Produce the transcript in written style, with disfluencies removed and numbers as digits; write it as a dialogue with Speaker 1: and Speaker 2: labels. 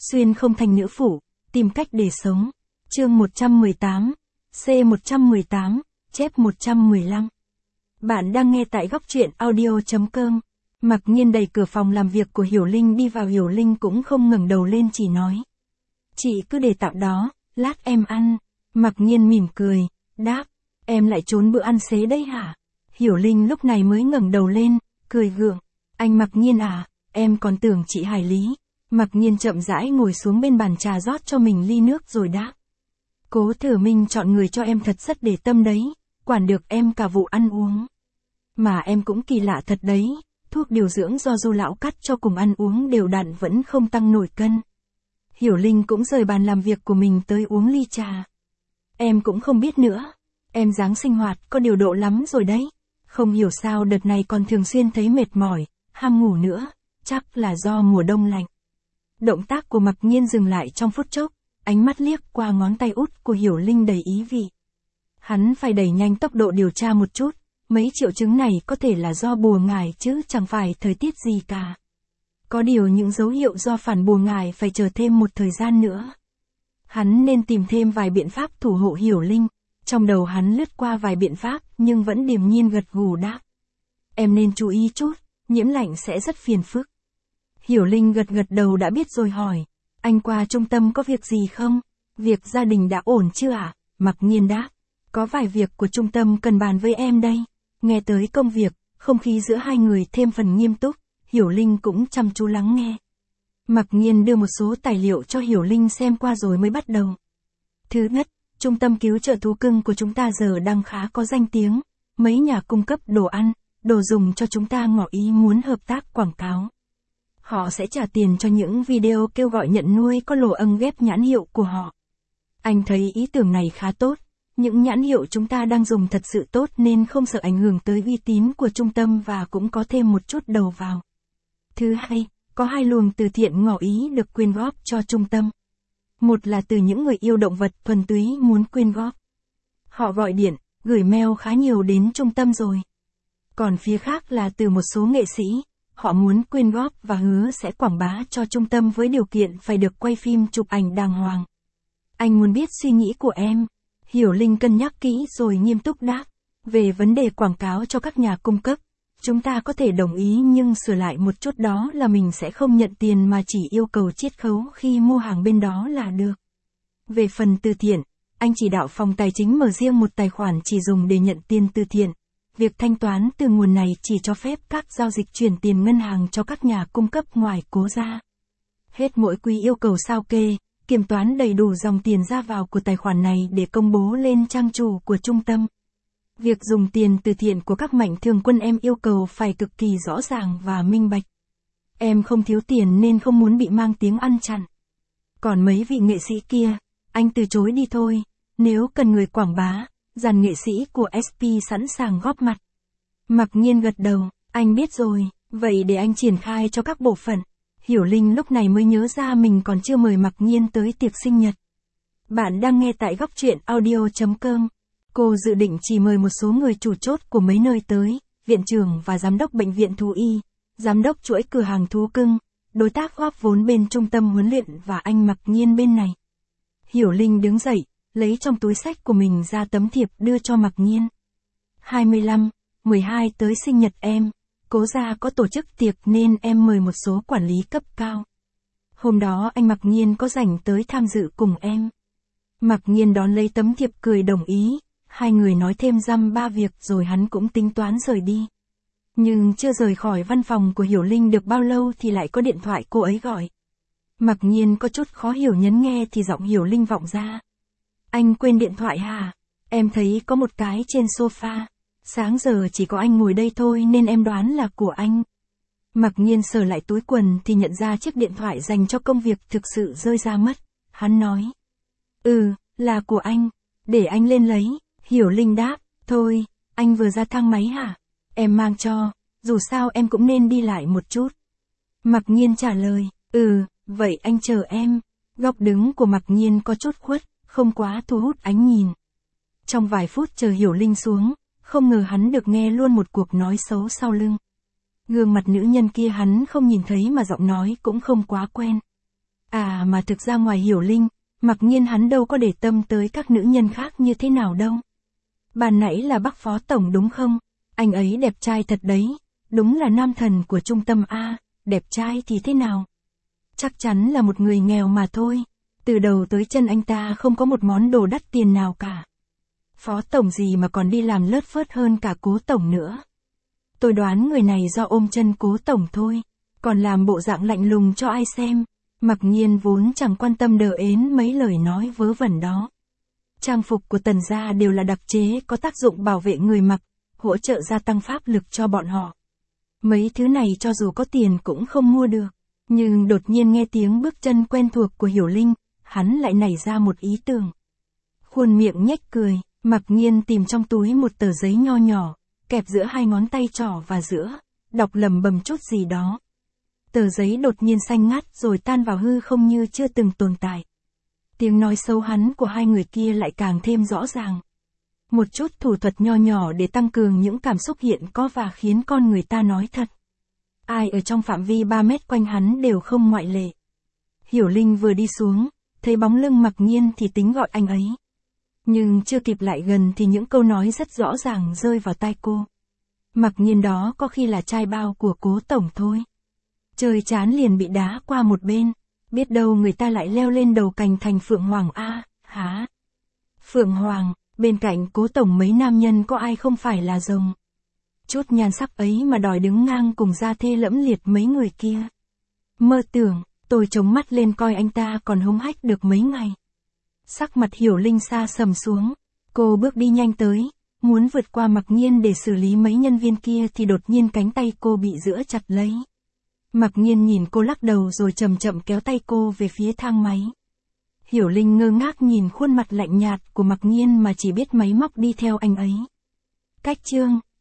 Speaker 1: Xuyên không thành nữ phụ, tìm cách để sống. Chương 118, C118, chép 115. Bạn đang nghe tại góc truyện audio.com. Mặc Nhiên đẩy cửa phòng làm việc của Hiểu Linh đi vào. Hiểu Linh cũng không ngẩng đầu lên, chỉ nói: "Chị cứ để tạm đó, lát em ăn." Mặc Nhiên mỉm cười, đáp: "Em lại trốn bữa ăn xế đấy hả?" Hiểu Linh lúc này mới ngẩng đầu lên, cười gượng: "Anh Mặc Nhiên à, em còn tưởng chị Hải Lý." Mặc Nhiên chậm rãi ngồi xuống bên bàn trà, rót cho mình ly nước rồi đáp: "Cố Thử Minh chọn người cho em thật rất để tâm đấy, quản được em cả vụ ăn uống. Mà em cũng kỳ lạ thật đấy, thuốc điều dưỡng do Du lão cắt cho cùng ăn uống đều đặn vẫn không tăng nổi cân." Hiểu Linh cũng rời bàn làm việc của mình tới uống ly trà. "Em cũng không biết nữa, em dáng sinh hoạt có điều độ lắm rồi đấy. Không hiểu sao đợt này còn thường xuyên thấy mệt mỏi, ham ngủ nữa, chắc là do mùa đông lạnh." Động tác của Mặc Nhiên dừng lại trong phút chốc, ánh mắt liếc qua ngón tay út của Hiểu Linh đầy ý vị. Hắn phải đẩy nhanh tốc độ điều tra một chút, mấy triệu chứng này có thể là do bùa ngải chứ chẳng phải thời tiết gì cả. Có điều những dấu hiệu do phản bùa ngải phải chờ thêm một thời gian nữa. Hắn nên tìm thêm vài biện pháp thủ hộ Hiểu Linh. Trong đầu hắn lướt qua vài biện pháp nhưng vẫn điềm nhiên gật gù đáp: "Em nên chú ý chút, nhiễm lạnh sẽ rất phiền phức." Hiểu Linh gật gật đầu đã biết rồi hỏi: "Anh qua trung tâm có việc gì không? Việc gia đình đã ổn chưa ạ?" Mặc Nhiên đáp: "Có vài việc của trung tâm cần bàn với em đây." Nghe tới công việc, không khí giữa hai người thêm phần nghiêm túc, Hiểu Linh cũng chăm chú lắng nghe. Mặc Nhiên đưa một số tài liệu cho Hiểu Linh xem qua rồi mới bắt đầu. "Thứ nhất, trung tâm cứu trợ thú cưng của chúng ta giờ đang khá có danh tiếng. Mấy nhà cung cấp đồ ăn, đồ dùng cho chúng ta ngỏ ý muốn hợp tác quảng cáo. Họ sẽ trả tiền cho những video kêu gọi nhận nuôi có lồ âng ghép nhãn hiệu của họ. Anh thấy ý tưởng này khá tốt. Những nhãn hiệu chúng ta đang dùng thật sự tốt nên không sợ ảnh hưởng tới uy tín của trung tâm và cũng có thêm một chút đầu vào. Thứ hai, có hai luồng từ thiện ngỏ ý được quyên góp cho trung tâm. Một là từ những người yêu động vật thuần túy muốn quyên góp. Họ gọi điện, gửi mail khá nhiều đến trung tâm rồi. Còn phía khác là từ một số nghệ sĩ. Họ muốn quyên góp và hứa sẽ quảng bá cho trung tâm với điều kiện phải được quay phim chụp ảnh đàng hoàng." "Anh muốn biết suy nghĩ của em." Hiểu Linh cân nhắc kỹ rồi nghiêm túc đáp: "Về vấn đề quảng cáo cho các nhà cung cấp, chúng ta có thể đồng ý nhưng sửa lại một chút, đó là mình sẽ không nhận tiền mà chỉ yêu cầu chiết khấu khi mua hàng bên đó là được. Về phần từ thiện, anh chỉ đạo phòng tài chính mở riêng một tài khoản chỉ dùng để nhận tiền từ thiện. Việc thanh toán từ nguồn này chỉ cho phép các giao dịch chuyển tiền ngân hàng cho các nhà cung cấp ngoài cố ra. Hết mỗi quý yêu cầu sao kê, kiểm toán đầy đủ dòng tiền ra vào của tài khoản này để công bố lên trang chủ của trung tâm. Việc dùng tiền từ thiện của các mạnh thường quân em yêu cầu phải cực kỳ rõ ràng và minh bạch. Em không thiếu tiền nên không muốn bị mang tiếng ăn chặn. Còn mấy vị nghệ sĩ kia, anh từ chối đi thôi, nếu cần người quảng bá, dàn nghệ sĩ của SP sẵn sàng góp mặt." Mặc Nhiên gật đầu: "Anh biết rồi, vậy để anh triển khai cho các bộ phận." Hiểu Linh lúc này mới nhớ ra mình còn chưa mời Mặc Nhiên tới tiệc sinh nhật. Bạn đang nghe tại góc truyện audio.com. Cô dự định chỉ mời một số người chủ chốt của mấy nơi tới, viện trưởng và giám đốc bệnh viện thú y, giám đốc chuỗi cửa hàng thú cưng, đối tác góp vốn bên trung tâm huấn luyện và anh Mặc Nhiên bên này. Hiểu Linh đứng dậy, lấy trong túi xách của mình ra tấm thiệp đưa cho Mặc Nhiên. 25/12 tới sinh nhật em, cố gia có tổ chức tiệc nên em mời một số quản lý cấp cao. Hôm đó anh Mặc Nhiên có rảnh tới tham dự cùng em." Mặc Nhiên đón lấy tấm thiệp cười đồng ý, hai người nói thêm dăm ba việc rồi hắn cũng tính toán rời đi. Nhưng chưa rời khỏi văn phòng của Hiểu Linh được bao lâu thì lại có điện thoại cô ấy gọi. Mặc Nhiên có chút khó hiểu nhấn nghe thì giọng Hiểu Linh vọng ra: "Anh quên điện thoại hả? Em thấy có một cái trên sofa. Sáng giờ chỉ có anh ngồi đây thôi nên em đoán là của anh." Mặc Nhiên sờ lại túi quần thì nhận ra chiếc điện thoại dành cho công việc thực sự rơi ra mất. Hắn nói: "Ừ, là của anh, để anh lên lấy." Hiểu Linh đáp: "Thôi, anh vừa ra thang máy hả? Em mang cho, dù sao em cũng nên đi lại một chút." Mặc Nhiên trả lời: "Ừ, vậy anh chờ em." Góc đứng của Mặc Nhiên có chút khuất, không quá thu hút ánh nhìn. Trong vài phút chờ Hiểu Linh xuống, không ngờ hắn được nghe luôn một cuộc nói xấu sau lưng. Gương mặt nữ nhân kia hắn không nhìn thấy mà giọng nói cũng không quá quen. À mà thực ra ngoài Hiểu Linh, Mặc Nhiên hắn đâu có để tâm tới các nữ nhân khác như thế nào đâu. Ban nãy là bác phó tổng đúng không? Anh ấy đẹp trai thật đấy, đúng là nam thần của trung tâm A, đẹp trai thì thế nào? Chắc chắn là một người nghèo mà thôi. Từ đầu tới chân anh ta không có một món đồ đắt tiền nào cả. Phó tổng gì mà còn đi làm lướt phớt hơn cả cố tổng nữa. Tôi đoán người này do ôm chân cố tổng thôi, còn làm bộ dạng lạnh lùng cho ai xem. Mặc Nhiên vốn chẳng quan tâm đờ ến mấy lời nói vớ vẩn đó. Trang phục của Tần gia đều là đặc chế có tác dụng bảo vệ người mặc, hỗ trợ gia tăng pháp lực cho bọn họ. Mấy thứ này cho dù có tiền cũng không mua được. Nhưng đột nhiên nghe tiếng bước chân quen thuộc của Hiểu Linh, hắn lại nảy ra một ý tưởng. Khuôn miệng nhếch cười, Mặc Nhiên tìm trong túi một tờ giấy nho nhỏ, kẹp giữa hai ngón tay trỏ và giữa, đọc lẩm bẩm chút gì đó. Tờ giấy đột nhiên xanh ngắt rồi tan vào hư không như chưa từng tồn tại. Tiếng nói sâu hắn của hai người kia lại càng thêm rõ ràng. Một chút thủ thuật nho nhỏ để tăng cường những cảm xúc hiện có và khiến con người ta nói thật. Ai ở trong phạm vi 3 mét quanh hắn đều không ngoại lệ. Hiểu Linh vừa đi xuống, thấy bóng lưng Mặc Nhiên thì tính gọi anh ấy. Nhưng chưa kịp lại gần thì những câu nói rất rõ ràng rơi vào tai cô. Mặc Nhiên đó có khi là trai bao của cố tổng thôi. Chơi chán liền bị đá qua một bên, biết đâu người ta lại leo lên đầu cành thành Phượng Hoàng a, hả? Phượng Hoàng, bên cạnh cố tổng mấy nam nhân có ai không phải là rồng. Chút nhan sắc ấy mà đòi đứng ngang cùng gia thê lẫm liệt mấy người kia. Mơ tưởng, tôi chống mắt lên coi anh ta còn hống hách được mấy ngày. Sắc mặt Hiểu Linh xa sầm xuống, cô bước đi nhanh tới, muốn vượt qua Mặc Nhiên để xử lý mấy nhân viên kia thì đột nhiên cánh tay cô bị giữ chặt lấy. Mặc Nhiên nhìn cô lắc đầu rồi chậm chậm kéo tay cô về phía thang máy. Hiểu Linh ngơ ngác nhìn khuôn mặt lạnh nhạt của Mặc Nhiên mà chỉ biết máy móc đi theo anh ấy. Cách chương